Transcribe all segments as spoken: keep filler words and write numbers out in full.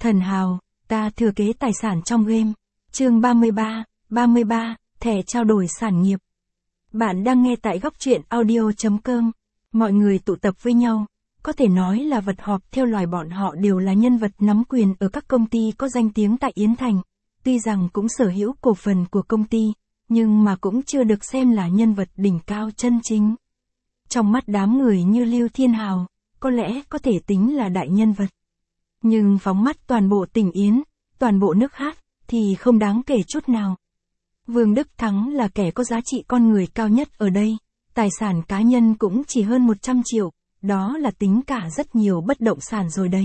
Thần hào, ta thừa kế tài sản trong game. Chương ba mươi ba, ba mươi ba, thẻ trao đổi sản nghiệp. Bạn đang nghe tại góc truyện audio chấm com. Mọi người tụ tập với nhau, có thể nói là vật họp theo loài bọn họ đều là nhân vật nắm quyền ở các công ty có danh tiếng tại Yến Thành. Tuy rằng cũng sở hữu cổ phần của công ty, nhưng mà cũng chưa được xem là nhân vật đỉnh cao chân chính. Trong mắt đám người như Lưu Thiên Hào, có lẽ có thể tính là đại nhân vật. Nhưng phóng mắt toàn bộ tỉnh Yến, toàn bộ nước Hát, thì không đáng kể chút nào. Vương Đức Thắng là kẻ có giá trị con người cao nhất ở đây, tài sản cá nhân cũng chỉ hơn một trăm triệu, đó là tính cả rất nhiều bất động sản rồi đấy.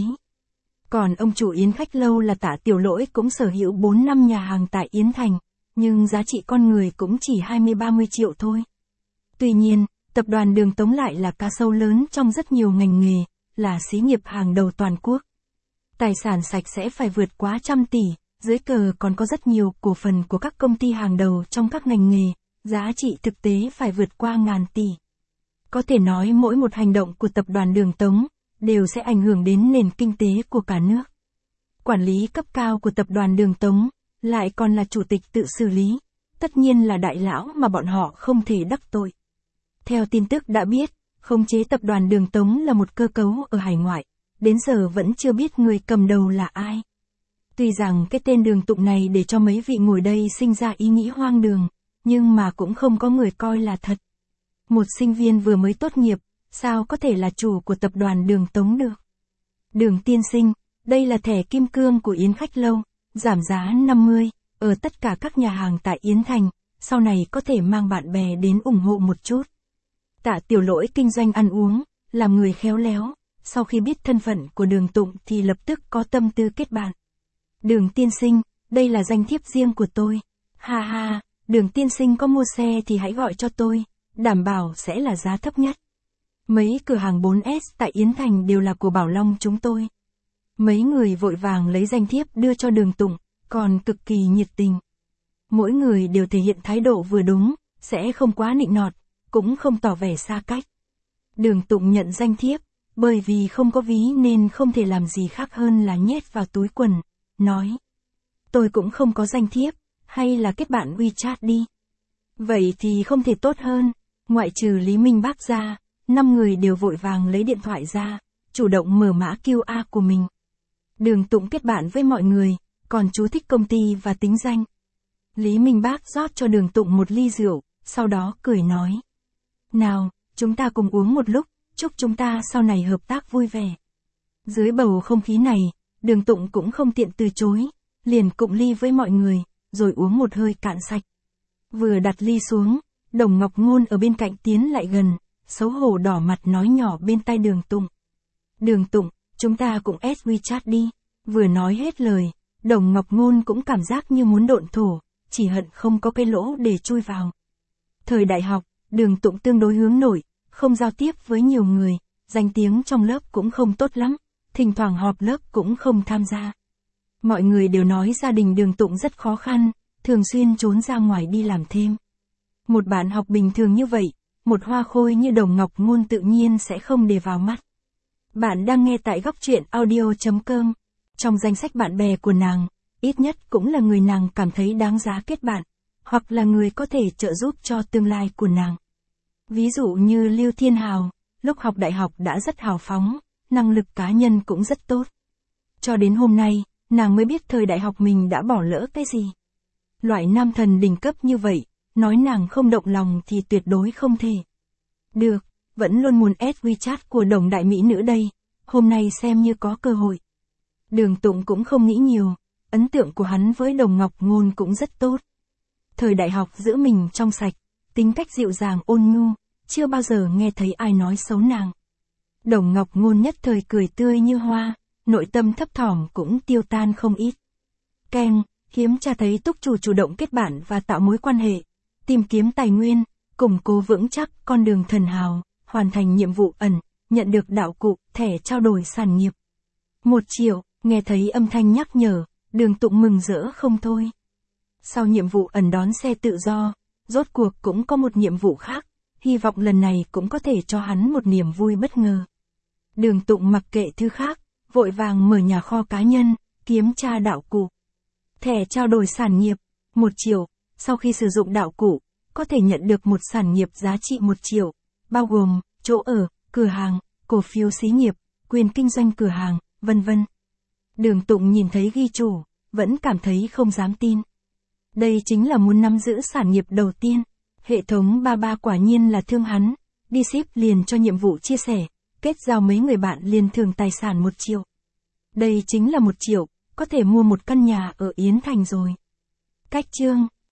Còn ông chủ Yến Khách Lâu là Tạ Tiểu Lỗi cũng sở hữu bốn năm nhà hàng tại Yến Thành, nhưng giá trị con người cũng chỉ hai mươi ba mươi triệu thôi. Tuy nhiên, tập đoàn Đường Tống lại là cá sấu lớn trong rất nhiều ngành nghề, là xí nghiệp hàng đầu toàn quốc. Tài sản sạch sẽ phải vượt quá trăm tỷ, dưới cờ còn có rất nhiều cổ phần của các công ty hàng đầu trong các ngành nghề, giá trị thực tế phải vượt qua ngàn tỷ. Có thể nói mỗi một hành động của tập đoàn Đường Tống đều sẽ ảnh hưởng đến nền kinh tế của cả nước. Quản lý cấp cao của tập đoàn Đường Tống lại còn là chủ tịch tự xử lý, tất nhiên là đại lão mà bọn họ không thể đắc tội. Theo tin tức đã biết, khống chế tập đoàn Đường Tống là một cơ cấu ở hải ngoại, đến giờ vẫn chưa biết người cầm đầu là ai. Tuy rằng cái tên Đường Tụng này để cho mấy vị ngồi đây sinh ra ý nghĩ hoang đường, nhưng mà cũng không có người coi là thật. Một sinh viên vừa mới tốt nghiệp, sao có thể là chủ của tập đoàn Đường Tống được? Đường tiên sinh, đây là thẻ kim cương của Yến Khách Lâu, giảm giá năm mươi, ở tất cả các nhà hàng tại Yến Thành, sau này có thể mang bạn bè đến ủng hộ một chút. Tạ Tiểu Lỗi kinh doanh ăn uống, làm người khéo léo, sau khi biết thân phận của Đường Tụng thì lập tức có tâm tư kết bạn. Đường tiên sinh, đây là danh thiếp riêng của tôi. Ha ha, Đường tiên sinh có mua xe thì hãy gọi cho tôi, đảm bảo sẽ là giá thấp nhất. Mấy cửa hàng bốn S tại Yến Thành đều là của Bảo Long chúng tôi. Mấy người vội vàng lấy danh thiếp đưa cho Đường Tụng, còn cực kỳ nhiệt tình. Mỗi người đều thể hiện thái độ vừa đúng, sẽ không quá nịnh nọt, cũng không tỏ vẻ xa cách. Đường Tụng nhận danh thiếp, bởi vì không có ví nên không thể làm gì khác hơn là nhét vào túi quần, nói. Tôi cũng không có danh thiếp, hay là kết bạn WeChat đi. Vậy thì không thể tốt hơn, ngoại trừ Lý Minh Bác ra, năm người đều vội vàng lấy điện thoại ra, chủ động mở mã Q R của mình. Đường Tụng kết bạn với mọi người, còn chú thích công ty và tính danh. Lý Minh Bác rót cho Đường Tụng một ly rượu, sau đó cười nói. Nào, chúng ta cùng uống một lúc, chúc chúng ta sau này hợp tác vui vẻ. Dưới bầu không khí này, Đường Tụng cũng không tiện từ chối, liền cụng ly với mọi người, rồi uống một hơi cạn sạch. Vừa đặt ly xuống, Đồng Ngọc Ngôn ở bên cạnh tiến lại gần, xấu hổ đỏ mặt nói nhỏ bên tai Đường Tụng. Đường Tụng, chúng ta cũng add WeChat đi. Vừa nói hết lời, Đồng Ngọc Ngôn cũng cảm giác như muốn độn thổ, chỉ hận không có cái lỗ để chui vào. Thời đại học, Đường Tụng tương đối hướng nội, không giao tiếp với nhiều người, danh tiếng trong lớp cũng không tốt lắm, thỉnh thoảng họp lớp cũng không tham gia. Mọi người đều nói gia đình Đường Tụng rất khó khăn, thường xuyên trốn ra ngoài đi làm thêm. Một bạn học bình thường như vậy, một hoa khôi như Đồng Ngọc Ngôn tự nhiên sẽ không để vào mắt. Bạn đang nghe tại góc truyện audio chấm com. Trong danh sách bạn bè của nàng, ít nhất cũng là người nàng cảm thấy đáng giá kết bạn, hoặc là người có thể trợ giúp cho tương lai của nàng. Ví dụ như Lưu Thiên Hào, lúc học đại học đã rất hào phóng, năng lực cá nhân cũng rất tốt. Cho đến hôm nay, nàng mới biết thời đại học mình đã bỏ lỡ cái gì. Loại nam thần đỉnh cấp như vậy, nói nàng không động lòng thì tuyệt đối không thể. Được, vẫn luôn muốn add WeChat của Đồng đại mỹ nữ đây, hôm nay xem như có cơ hội. Đường Tụng cũng không nghĩ nhiều, ấn tượng của hắn với Đồng Ngọc Ngôn cũng rất tốt. Thời đại học giữ mình trong sạch, tính cách dịu dàng ôn nhu, chưa bao giờ nghe thấy ai nói xấu nàng. Đồng Ngọc Ngôn nhất thời cười tươi như hoa, nội tâm thấp thỏm cũng tiêu tan không ít. Keng, hiếm cha thấy túc chủ chủ động kết bạn và tạo mối quan hệ, tìm kiếm tài nguyên, củng cố vững chắc con đường thần hào, hoàn thành nhiệm vụ ẩn, nhận được đạo cụ, thẻ trao đổi sản nghiệp. Một triệu, nghe thấy âm thanh nhắc nhở, Đường Tụng mừng rỡ không thôi. Sau nhiệm vụ ẩn đón xe tự do, rốt cuộc cũng có một nhiệm vụ khác, hy vọng lần này cũng có thể cho hắn một niềm vui bất ngờ. Đường Tụng mặc kệ thứ khác, vội vàng mở nhà kho cá nhân, Kiếm tra đạo cụ. Thẻ trao đổi sản nghiệp, một triệu. Sau khi sử dụng đạo cụ, có thể nhận được một sản nghiệp giá trị một triệu, bao gồm chỗ ở, cửa hàng, cổ phiếu xí nghiệp, quyền kinh doanh cửa hàng, vân vân. Đường Tụng nhìn thấy ghi chủ, vẫn cảm thấy không dám tin. Đây chính là muốn nắm giữ sản nghiệp đầu tiên. Hệ thống ba ba quả nhiên là thương hắn. Đi ship liền cho nhiệm vụ chia sẻ, kết giao mấy người bạn liền thưởng tài sản một triệu. Đây chính là một triệu, có thể mua một căn nhà ở Yến Thành rồi. Cách chương